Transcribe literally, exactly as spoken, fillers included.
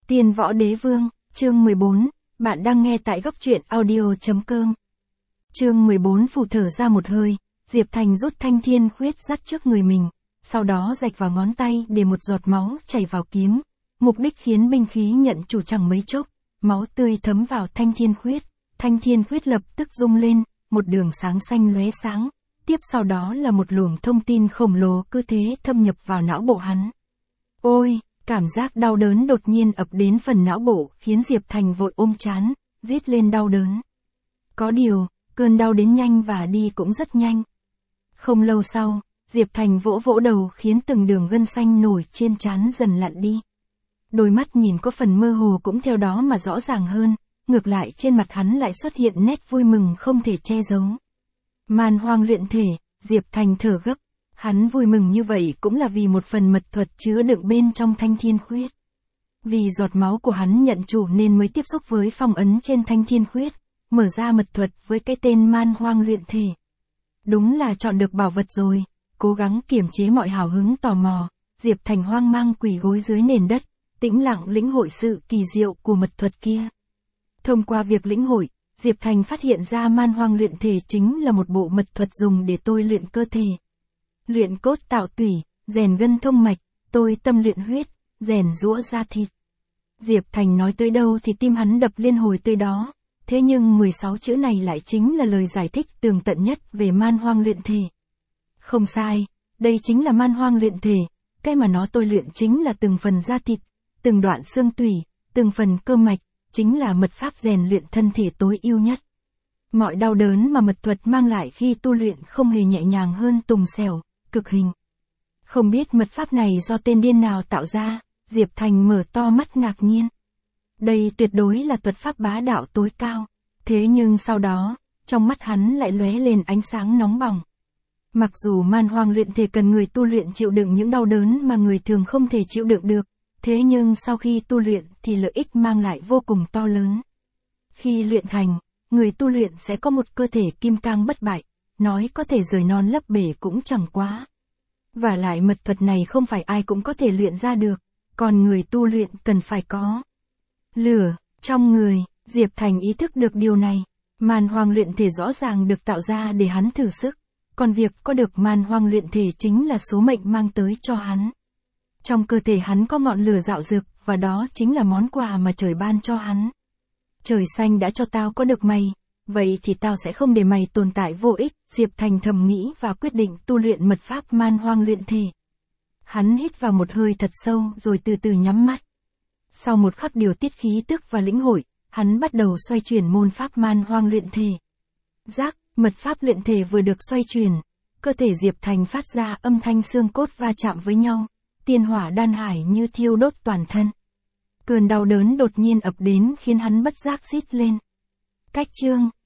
Tiên Võ Đế Vương, chương mười bốn, bạn đang nghe tại góc truyện audio.com. Chương mười bốn phù thở ra một hơi, Diệp Thành rút thanh thiên khuyết dắt trước người mình, sau đó rạch vào ngón tay để một giọt máu chảy vào kiếm, mục đích khiến binh khí nhận chủ chẳng mấy chốc, máu tươi thấm vào thanh thiên khuyết, thanh thiên khuyết lập tức rung lên, một đường sáng xanh lóe sáng, tiếp sau đó là một luồng thông tin khổng lồ cứ thế thâm nhập vào não bộ hắn. Ôi! Cảm giác đau đớn đột nhiên ập đến phần não bộ khiến Diệp Thành vội ôm trán, rít lên đau đớn. Có điều, cơn đau đến nhanh và đi cũng rất nhanh. Không lâu sau, Diệp Thành vỗ vỗ đầu khiến từng đường gân xanh nổi trên trán dần lặn đi. Đôi mắt nhìn có phần mơ hồ cũng theo đó mà rõ ràng hơn, ngược lại trên mặt hắn lại xuất hiện nét vui mừng không thể che giấu. Man hoang luyện thể, Diệp Thành thở gấp. Hắn vui mừng như vậy cũng là vì một phần mật thuật chứa đựng bên trong thanh thiên khuyết. Vì giọt máu của hắn nhận chủ nên mới tiếp xúc với phong ấn trên thanh thiên khuyết, mở ra mật thuật với cái tên man hoang luyện thể. Đúng là chọn được bảo vật rồi, cố gắng kiềm chế mọi hào hứng tò mò, Diệp Thành hoang mang quỳ gối dưới nền đất, tĩnh lặng lĩnh hội sự kỳ diệu của mật thuật kia. Thông qua việc lĩnh hội, Diệp Thành phát hiện ra man hoang luyện thể chính là một bộ mật thuật dùng để tôi luyện cơ thể. Luyện cốt tạo tủy, rèn gân thông mạch, tôi tâm luyện huyết, rèn giũa da thịt. Diệp Thành nói tới đâu thì tim hắn đập liên hồi tới đó, thế nhưng mười sáu chữ này lại chính là lời giải thích tường tận nhất về man hoang luyện thể. Không sai, đây chính là man hoang luyện thể, cái mà nó tôi luyện chính là từng phần da thịt, từng đoạn xương tủy, từng phần cơ mạch, chính là mật pháp rèn luyện thân thể tối ưu nhất. Mọi đau đớn mà mật thuật mang lại khi tu luyện không hề nhẹ nhàng hơn tùng xẻo, cực hình. Không biết mật pháp này do tên điên nào tạo ra, Diệp Thành mở to mắt ngạc nhiên. Đây tuyệt đối là thuật pháp bá đạo tối cao, thế nhưng sau đó, trong mắt hắn lại lóe lên ánh sáng nóng bỏng. Mặc dù man hoang luyện thể cần người tu luyện chịu đựng những đau đớn mà người thường không thể chịu đựng được, thế nhưng sau khi tu luyện thì lợi ích mang lại vô cùng to lớn. Khi luyện thành, người tu luyện sẽ có một cơ thể kim cang bất bại, nói có thể rời non lấp bể cũng chẳng quá. Và lại mật thuật này không phải ai cũng có thể luyện ra được, còn người tu luyện cần phải có lửa trong người. Diệp Thành ý thức được điều này, man hoang luyện thể rõ ràng được tạo ra để hắn thử sức, còn việc có được man hoang luyện thể chính là số mệnh mang tới cho hắn. Trong cơ thể hắn có ngọn lửa rạo rực, và đó chính là món quà mà trời ban cho hắn. Trời xanh đã cho tao có được mày, vậy thì tao sẽ không để mày tồn tại vô ích, Diệp Thành thầm nghĩ và quyết định tu luyện mật pháp man hoang luyện thể. Hắn hít vào một hơi thật sâu rồi từ từ nhắm mắt. Sau một khắc điều tiết khí tức và lĩnh hội, hắn bắt đầu xoay chuyển môn pháp man hoang luyện thể. Giác, mật pháp luyện thể vừa được xoay chuyển, cơ thể Diệp Thành phát ra âm thanh xương cốt va chạm với nhau, tiên hỏa đan hải như thiêu đốt toàn thân. Cơn đau đớn đột nhiên ập đến khiến hắn bất giác rít lên. Cách chương